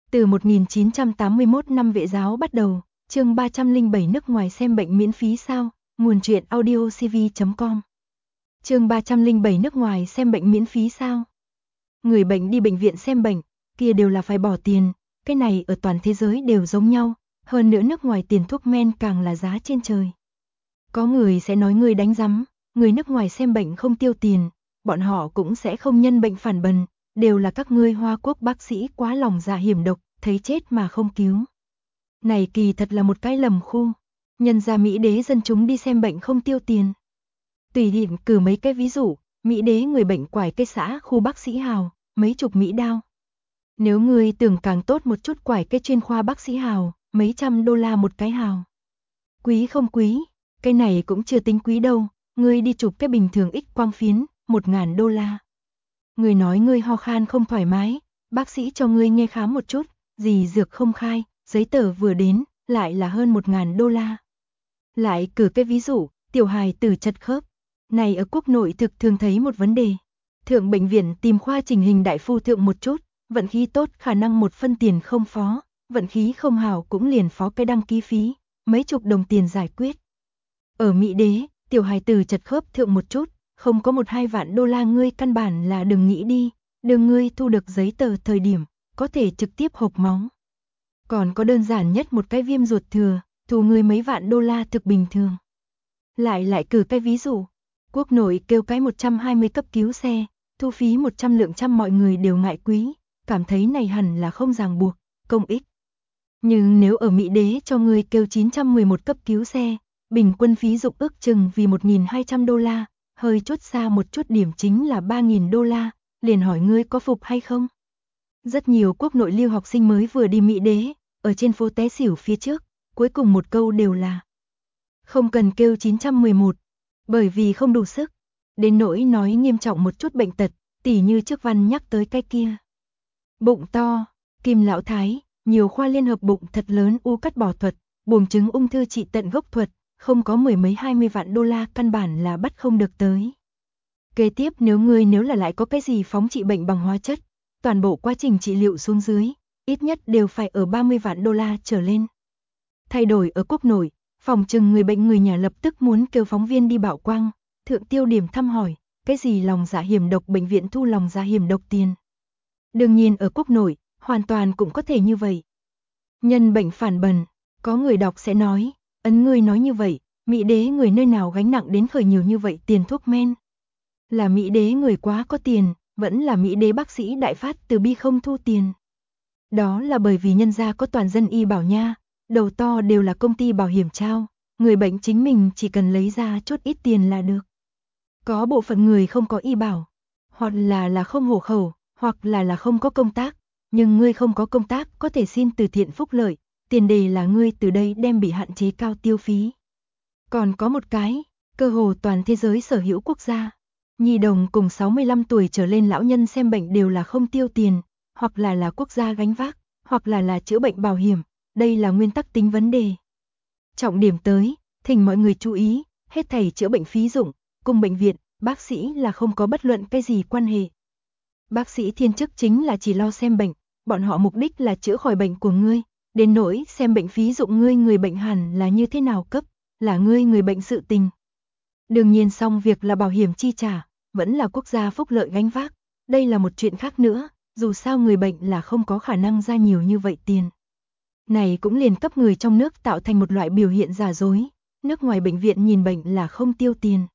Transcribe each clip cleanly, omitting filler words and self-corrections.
Từ 1981 năm Vệ giáo bắt đầu, chương 307 nước ngoài xem bệnh miễn phí sao, nguồn truyện audiocv.com. Chương 307 nước ngoài xem bệnh miễn phí sao. Người bệnh đi bệnh viện xem bệnh, kia đều là phải bỏ tiền, cái này ở toàn thế giới đều giống nhau, hơn nữa nước ngoài tiền thuốc men càng là giá trên trời. Có người sẽ nói người đánh rắm, người nước ngoài xem bệnh không tiêu tiền, bọn họ cũng sẽ không nhân bệnh phản bần, đều là các ngươi Hoa Quốc bác sĩ quá lòng dạ hiểm độc, thấy chết mà không cứu. Này kỳ thật là một cái lầm khu, nhân ra Mỹ đế dân chúng đi xem bệnh không tiêu tiền. Tùy tiện cử mấy cái ví dụ, Mỹ đế người bệnh quải cây xã khu bác sĩ hào, mấy chục Mỹ đao. Nếu ngươi tưởng càng tốt một chút quải cây chuyên khoa bác sĩ hào, mấy trăm đô la một cái hào. Quý không quý, cái này cũng chưa tính quý đâu, ngươi đi chụp cái bình thường X quang phiến, 1.000 đô la. Người nói ngươi ho khan không thoải mái, bác sĩ cho ngươi nghe khám một chút, gì dược không khai, giấy tờ vừa đến, lại là hơn 1.000 đô la. Lại cử cái ví dụ, tiểu hài tử chật khớp. Này ở quốc nội thực thường thấy một vấn đề. Thượng bệnh viện tìm khoa chỉnh hình đại phu thượng một chút, vận khí tốt khả năng một phân tiền không phó, vận khí không hảo cũng liền phó cái đăng ký phí, mấy chục đồng tiền giải quyết. Ở Mỹ đế, tiểu hài tử chật khớp thượng một chút, không có 1-2 vạn đô la ngươi căn bản là đừng nghĩ đi, đừng ngươi thu được giấy tờ thời điểm, có thể trực tiếp hộc máu. Còn có đơn giản nhất một cái viêm ruột thừa, thu ngươi mấy vạn đô la thực bình thường. Lại cử cái ví dụ, quốc nội kêu cái 120 cấp cứu xe, thu phí 100 lượng trăm mọi người đều ngại quý, cảm thấy này hẳn là không ràng buộc, công ích. Nhưng nếu ở Mỹ đế cho ngươi kêu 911 cấp cứu xe, bình quân phí dụng ước chừng vì 1.200 đô la, hơi chốt xa một chút điểm chính là 3.000 đô la, liền hỏi ngươi có phục hay không? Rất nhiều quốc nội lưu học sinh mới vừa đi Mỹ đế, ở trên phố té xỉu phía trước, cuối cùng một câu đều là không cần kêu 911, bởi vì không đủ sức. Đến nỗi nói nghiêm trọng một chút bệnh tật, tỉ như trước văn nhắc tới cái kia. Bụng to, Kim Lão Thái, nhiều khoa liên hợp bụng thật lớn u cắt bỏ thuật, buồng trứng ung thư trị tận gốc thuật, không có 10 mấy 20 vạn đô la căn bản là bắt không được tới. Kế tiếp nếu là lại có cái gì phóng trị bệnh bằng hóa chất, toàn bộ quá trình trị liệu xuống dưới, ít nhất đều phải ở 30 vạn đô la trở lên. Thay đổi ở quốc nội, phòng trừng người bệnh người nhà lập tức muốn kêu phóng viên đi bạo quang, thượng tiêu điểm thăm hỏi, cái gì lòng dạ hiểm độc bệnh viện thu lòng dạ hiểm độc tiền. Đương nhiên ở quốc nội, hoàn toàn cũng có thể như vậy. Nhân bệnh phản bần, có người đọc sẽ nói, ấn ngươi nói như vậy, Mỹ đế người nơi nào gánh nặng đến khởi nhiều như vậy tiền thuốc men. Là Mỹ đế người quá có tiền, vẫn là Mỹ đế bác sĩ đại phát từ bi không thu tiền. Đó là bởi vì nhân gia có toàn dân y bảo nha, đầu to đều là công ty bảo hiểm trao, người bệnh chính mình chỉ cần lấy ra chút ít tiền là được. Có bộ phận người không có y bảo, hoặc là không hộ khẩu, hoặc là không có công tác, nhưng ngươi không có công tác có thể xin từ thiện phúc lợi, tiền đề là ngươi từ đây đem bị hạn chế cao tiêu phí. Còn có một cái, cơ hồ toàn thế giới sở hữu quốc gia, nhi đồng cùng 65 tuổi trở lên lão nhân xem bệnh đều là không tiêu tiền, hoặc là quốc gia gánh vác, hoặc là chữa bệnh bảo hiểm, đây là nguyên tắc tính vấn đề. Trọng điểm tới, thỉnh mọi người chú ý, hết thảy chữa bệnh phí dụng, cùng bệnh viện, bác sĩ là không có bất luận cái gì quan hệ. Bác sĩ thiên chức chính là chỉ lo xem bệnh, bọn họ mục đích là chữa khỏi bệnh của ngươi, đến nỗi xem bệnh phí dụng ngươi người bệnh hẳn là như thế nào cấp, là ngươi người bệnh sự tình. Đương nhiên xong việc là bảo hiểm chi trả, vẫn là quốc gia phúc lợi gánh vác, đây là một chuyện khác nữa, dù sao người bệnh là không có khả năng ra nhiều như vậy tiền. Này cũng liền cấp người trong nước tạo thành một loại biểu hiện giả dối, nước ngoài bệnh viện nhìn bệnh là không tiêu tiền.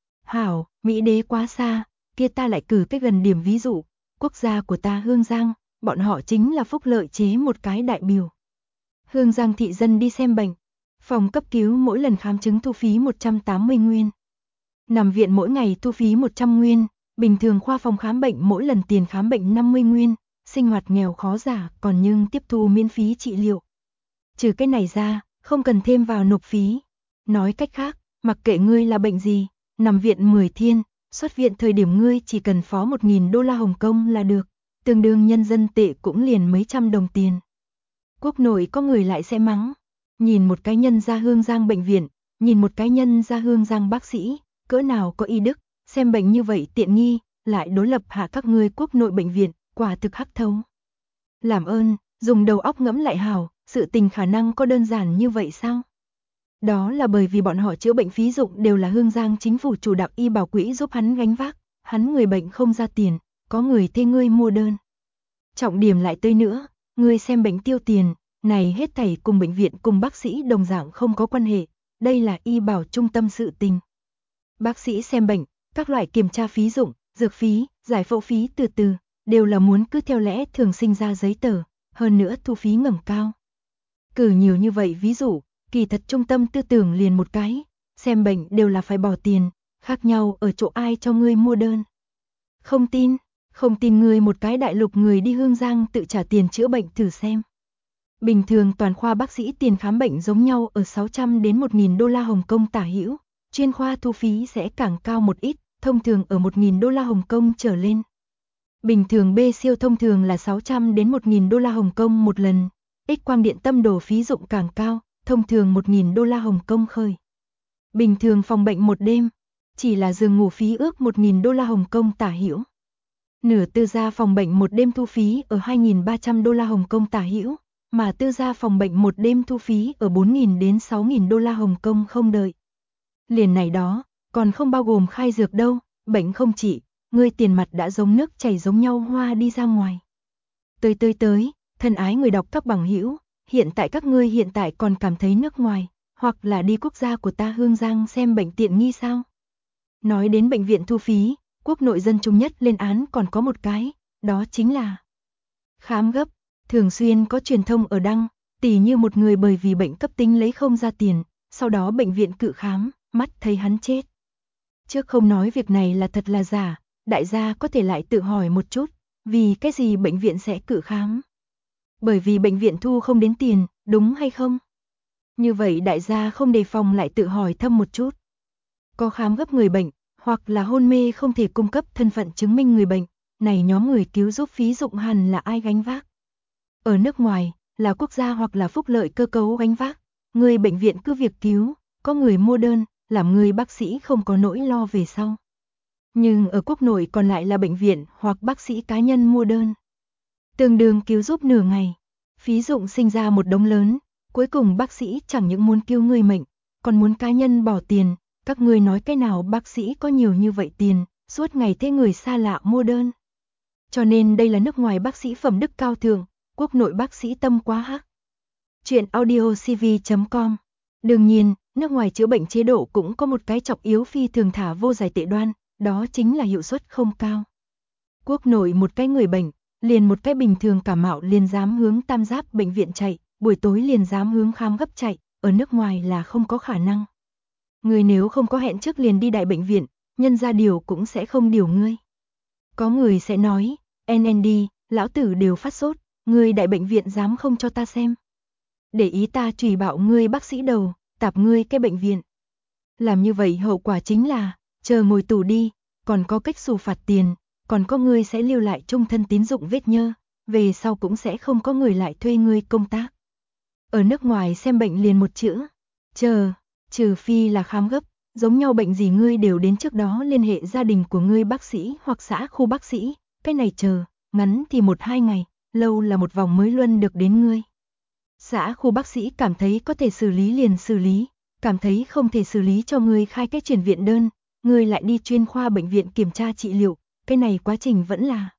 Hảo, Mỹ đế quá xa, kia ta lại cử cái gần điểm ví dụ, quốc gia của ta Hương Giang, bọn họ chính là phúc lợi chế một cái đại biểu. Hương Giang thị dân đi xem bệnh, phòng cấp cứu mỗi lần khám chứng thu phí 180 nguyên. Nằm viện mỗi ngày thu phí 100 nguyên, bình thường khoa phòng khám bệnh mỗi lần tiền khám bệnh 50 nguyên, sinh hoạt nghèo khó giả còn nhưng tiếp thu miễn phí trị liệu. Trừ cái này ra, không cần thêm vào nộp phí. Nói cách khác, mặc kệ ngươi là bệnh gì, nằm viện 10 thiên, xuất viện thời điểm ngươi chỉ cần phó 1.000 đô la Hồng Kông là được, tương đương nhân dân tệ cũng liền mấy trăm đồng tiền. Quốc nội có người lại sẽ mắng, nhìn một cái nhân ra Hương Giang bệnh viện, nhìn một cái nhân ra Hương Giang bác sĩ, cỡ nào có y đức, xem bệnh như vậy tiện nghi, lại đối lập hạ các ngươi quốc nội bệnh viện, quả thực hắc thấu. Làm ơn, Dùng đầu óc ngẫm lại hảo, sự tình khả năng có đơn giản như vậy sao? Đó là bởi vì bọn họ chữa bệnh phí dụng đều là Hương Giang chính phủ chủ đạo y bảo quỹ giúp hắn gánh vác, hắn người bệnh không ra tiền, có người thuê ngươi mua đơn. Trọng điểm lại tới nữa, ngươi xem bệnh tiêu tiền, này hết thảy cùng bệnh viện cùng bác sĩ đồng dạng không có quan hệ, đây là y bảo trung tâm sự tình. Bác sĩ xem bệnh, các loại kiểm tra phí dụng, dược phí, giải phẫu phí từ từ, đều là muốn cứ theo lẽ thường sinh ra giấy tờ, hơn nữa thu phí ngầm cao. Cử nhiều như vậy ví dụ, kỳ thật trung tâm tư tưởng liền một cái, xem bệnh đều là phải bỏ tiền, khác nhau ở chỗ ai cho ngươi mua đơn. Không tin ngươi một cái đại lục người đi Hương Giang tự trả tiền chữa bệnh thử xem. Bình thường toàn khoa bác sĩ tiền khám bệnh giống nhau ở 600 đến 1.000 đô la Hồng Kông tả hữu, chuyên khoa thu phí sẽ càng cao một ít, thông thường ở 1.000 đô la Hồng Kông trở lên. Bình thường B siêu thông thường là 600 đến 1.000 đô la Hồng Kông một lần, X-quang điện tâm đồ phí dụng càng cao, thông thường 1.000 đô la Hồng Kông khởi. Bình thường phòng bệnh một đêm, chỉ là giường ngủ phí ước 1.000 đô la Hồng Kông tả hữu. Nửa tư gia phòng bệnh một đêm thu phí ở 2.300 đô la Hồng Kông tả hữu, mà tư gia phòng bệnh một đêm thu phí ở 4.000 đến 6.000 đô la Hồng Kông không đợi. Liền này đó, còn không bao gồm khai dược đâu, bệnh không trị, ngươi tiền mặt đã giống nước chảy giống nhau hoa đi ra ngoài. Tới, thân ái người đọc các bằng hữu, hiện tại các ngươi hiện tại còn cảm thấy nước ngoài, hoặc là đi quốc gia của ta Hương Giang xem bệnh tiện nghi sao? Nói đến bệnh viện thu phí, quốc nội dân chúng nhất lên án còn có một cái, đó chính là khám gấp, thường xuyên có truyền thông ở đăng, tỉ như một người bởi vì bệnh cấp tính lấy không ra tiền, sau đó bệnh viện cự khám, mắt thấy hắn chết. Trước không nói việc này là thật là giả, đại gia có thể lại tự hỏi một chút, vì cái gì bệnh viện sẽ cự khám? Bởi vì bệnh viện thu không đến tiền, đúng hay không? Như vậy đại gia không đề phòng lại tự hỏi thăm một chút. Có khám gấp người bệnh, hoặc là hôn mê không thể cung cấp thân phận chứng minh người bệnh, này nhóm người cứu giúp phí dụng hẳn là ai gánh vác? Ở nước ngoài, là quốc gia hoặc là phúc lợi cơ cấu gánh vác, người bệnh viện cứ việc cứu, có người mua đơn, làm người bác sĩ không có nỗi lo về sau. Nhưng ở quốc nội còn lại là bệnh viện hoặc bác sĩ cá nhân mua đơn. Tương đương cứu giúp nửa ngày, phí dụng sinh ra một đống lớn, cuối cùng bác sĩ chẳng những muốn cứu người mệnh, còn muốn cá nhân bỏ tiền, các ngươi nói cái nào bác sĩ có nhiều như vậy tiền, suốt ngày thế người xa lạ mua đơn. Cho nên đây là nước ngoài bác sĩ phẩm đức cao thượng, quốc nội bác sĩ tâm quá hắc. Chuyện audiocv.com. Đương nhiên, nước ngoài chữa bệnh chế độ cũng có một cái trọng yếu phi thường thả vô giải tệ đoan, đó chính là hiệu suất không cao. Quốc nội một cái người bệnh, liền một cái bình thường cảm mạo liền dám hướng Tam Giáp bệnh viện chạy, buổi tối liền dám hướng khám gấp chạy, ở nước ngoài là không có khả năng. Người nếu không có hẹn trước liền đi đại bệnh viện, nhân ra điều cũng sẽ không điều ngươi. Có người sẽ nói, NND, lão tử đều phát sốt, người đại bệnh viện dám không cho ta xem. Để ý ta chửi bạo ngươi bác sĩ đầu, tạp ngươi cái bệnh viện. Làm như vậy hậu quả chính là, chờ ngồi tù đi, còn có cách xù phạt tiền, còn có người sẽ lưu lại trung thân tín dụng vết nhơ, về sau cũng sẽ không có người lại thuê ngươi công tác. Ở nước ngoài xem bệnh liền một chữ, chờ, trừ phi là khám gấp, giống nhau bệnh gì ngươi đều đến trước đó liên hệ gia đình của ngươi bác sĩ hoặc xã khu bác sĩ, cái này chờ, ngắn thì 1-2 ngày, lâu là một vòng mới luân được đến ngươi. Xã khu bác sĩ cảm thấy có thể xử lý liền xử lý, cảm thấy không thể xử lý cho ngươi khai cái chuyển viện đơn, ngươi lại đi chuyên khoa bệnh viện kiểm tra trị liệu, cái này quá trình vẫn là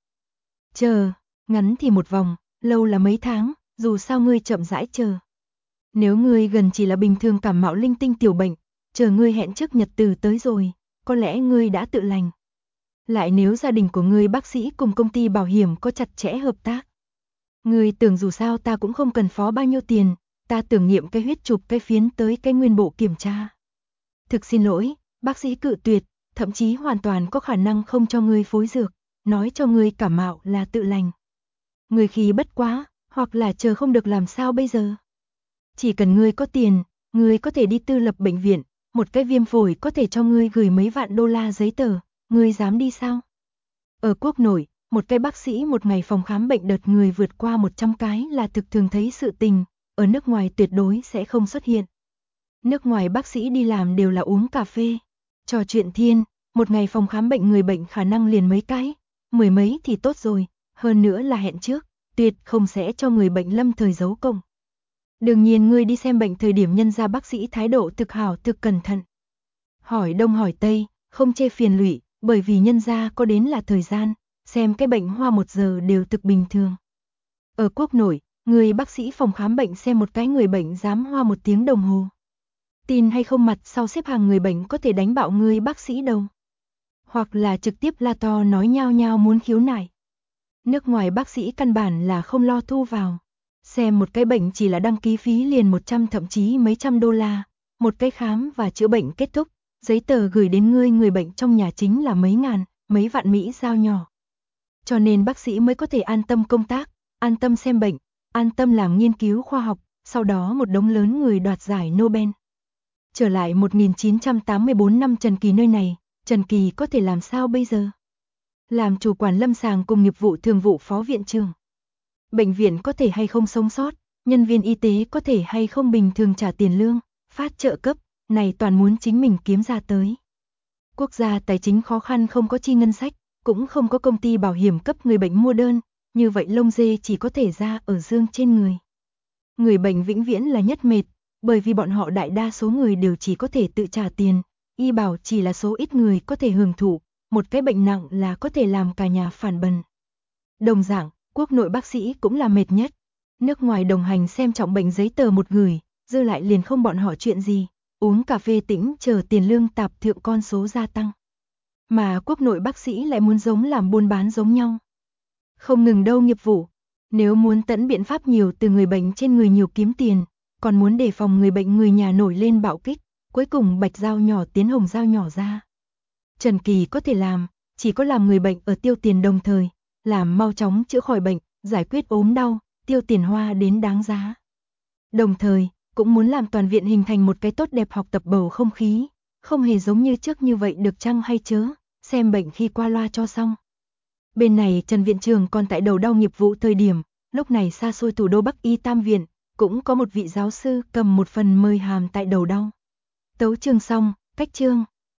chờ, ngắn thì một vòng, lâu là mấy tháng, dù sao ngươi chậm rãi chờ. Nếu ngươi gần chỉ là bình thường cảm mạo linh tinh tiểu bệnh, chờ ngươi hẹn trước nhật từ tới rồi, có lẽ ngươi đã tự lành. Lại nếu gia đình của ngươi bác sĩ cùng công ty bảo hiểm có chặt chẽ hợp tác. Ngươi tưởng dù sao ta cũng không cần phó bao nhiêu tiền, ta tưởng nghiệm cái huyết chụp cái phiến tới cái nguyên bộ kiểm tra. Thực xin lỗi, bác sĩ cự tuyệt, thậm chí hoàn toàn có khả năng không cho ngươi phối dược, nói cho ngươi cảm mạo là tự lành. Ngươi khi bất quá, hoặc là chờ không được làm sao bây giờ. Chỉ cần ngươi có tiền, ngươi có thể đi tư lập bệnh viện, một cái viêm phổi có thể cho ngươi gửi mấy vạn đô la giấy tờ, ngươi dám đi sao? Ở quốc nội, một cái bác sĩ một ngày phòng khám bệnh đợt người vượt qua 100 cái là thực thường thấy sự tình, ở nước ngoài tuyệt đối sẽ không xuất hiện. Nước ngoài bác sĩ đi làm đều là uống cà phê, trò chuyện thiên, một ngày phòng khám bệnh người bệnh khả năng liền mấy cái, mười mấy thì tốt rồi, hơn nữa là hẹn trước, tuyệt không sẽ cho người bệnh lâm thời giấu công. Đương nhiên ngươi đi xem bệnh thời điểm nhân gia bác sĩ thái độ thực hảo thực cẩn thận. Hỏi đông hỏi tây, không chê phiền lụy, bởi vì nhân gia có đến là thời gian, xem cái bệnh hoa 1 giờ đều thực bình thường. Ở quốc nội, người bác sĩ phòng khám bệnh xem một cái người bệnh dám hoa 1 tiếng đồng hồ. Tin hay không mặt sau xếp hàng người bệnh có thể đánh bạo người bác sĩ đâu. Hoặc là trực tiếp la to nói nhao nhao muốn khiếu nại. Nước ngoài bác sĩ căn bản là không lo thu vào. Xem một cái bệnh chỉ là đăng ký phí liền 100 thậm chí mấy trăm đô la. Một cái khám và chữa bệnh kết thúc, giấy tờ gửi đến người bệnh trong nhà chính là mấy ngàn, mấy vạn Mỹ dao nhỏ. Cho nên bác sĩ mới có thể an tâm công tác, an tâm xem bệnh, an tâm làm nghiên cứu khoa học, sau đó một đống lớn người đoạt giải Nobel. Trở lại 1984 năm Trần Kỳ nơi này, Trần Kỳ có thể làm sao bây giờ? Làm chủ quản lâm sàng cùng nghiệp vụ thường vụ phó viện trưởng. Bệnh viện có thể hay không sống sót, nhân viên y tế có thể hay không bình thường trả tiền lương, phát trợ cấp, này toàn muốn chính mình kiếm ra tới. Quốc gia tài chính khó khăn không có chi ngân sách, cũng không có công ty bảo hiểm cấp người bệnh mua đơn, như vậy lông dê chỉ có thể ra ở dương trên người. Người bệnh vĩnh viễn là nhất mệt, bởi vì bọn họ đại đa số người đều chỉ có thể tự trả tiền, y bảo chỉ là số ít người có thể hưởng thụ, một cái bệnh nặng là có thể làm cả nhà phản bần. Đồng dạng, quốc nội bác sĩ cũng là mệt nhất. Nước ngoài đồng hành xem trọng bệnh giấy tờ một người, dư lại liền không bọn họ chuyện gì, uống cà phê tĩnh chờ tiền lương tạp thượng con số gia tăng. Mà quốc nội bác sĩ lại muốn giống làm buôn bán giống nhau. Không ngừng đâu nghiệp vụ, nếu muốn tận biện pháp nhiều từ người bệnh trên người nhiều kiếm tiền, còn muốn đề phòng người bệnh người nhà nổi lên bạo kích, cuối cùng bạch dao nhỏ tiến hồng dao nhỏ ra. Trần Kỳ có thể làm, chỉ có làm người bệnh ở tiêu tiền đồng thời, làm mau chóng chữa khỏi bệnh, giải quyết ốm đau, tiêu tiền hoa đến đáng giá. Đồng thời, cũng muốn làm toàn viện hình thành một cái tốt đẹp học tập bầu không khí, không hề giống như trước như vậy được chăng hay chớ, xem bệnh khi qua loa cho xong. Bên này Trần Viện Trường còn tại đầu đau nghiệp vụ thời điểm, lúc này xa xôi thủ đô Bắc Y Tam Viện, cũng có một vị giáo sư cầm một phần mời hàm tại đầu đau. Tấu chương xong, cách chương.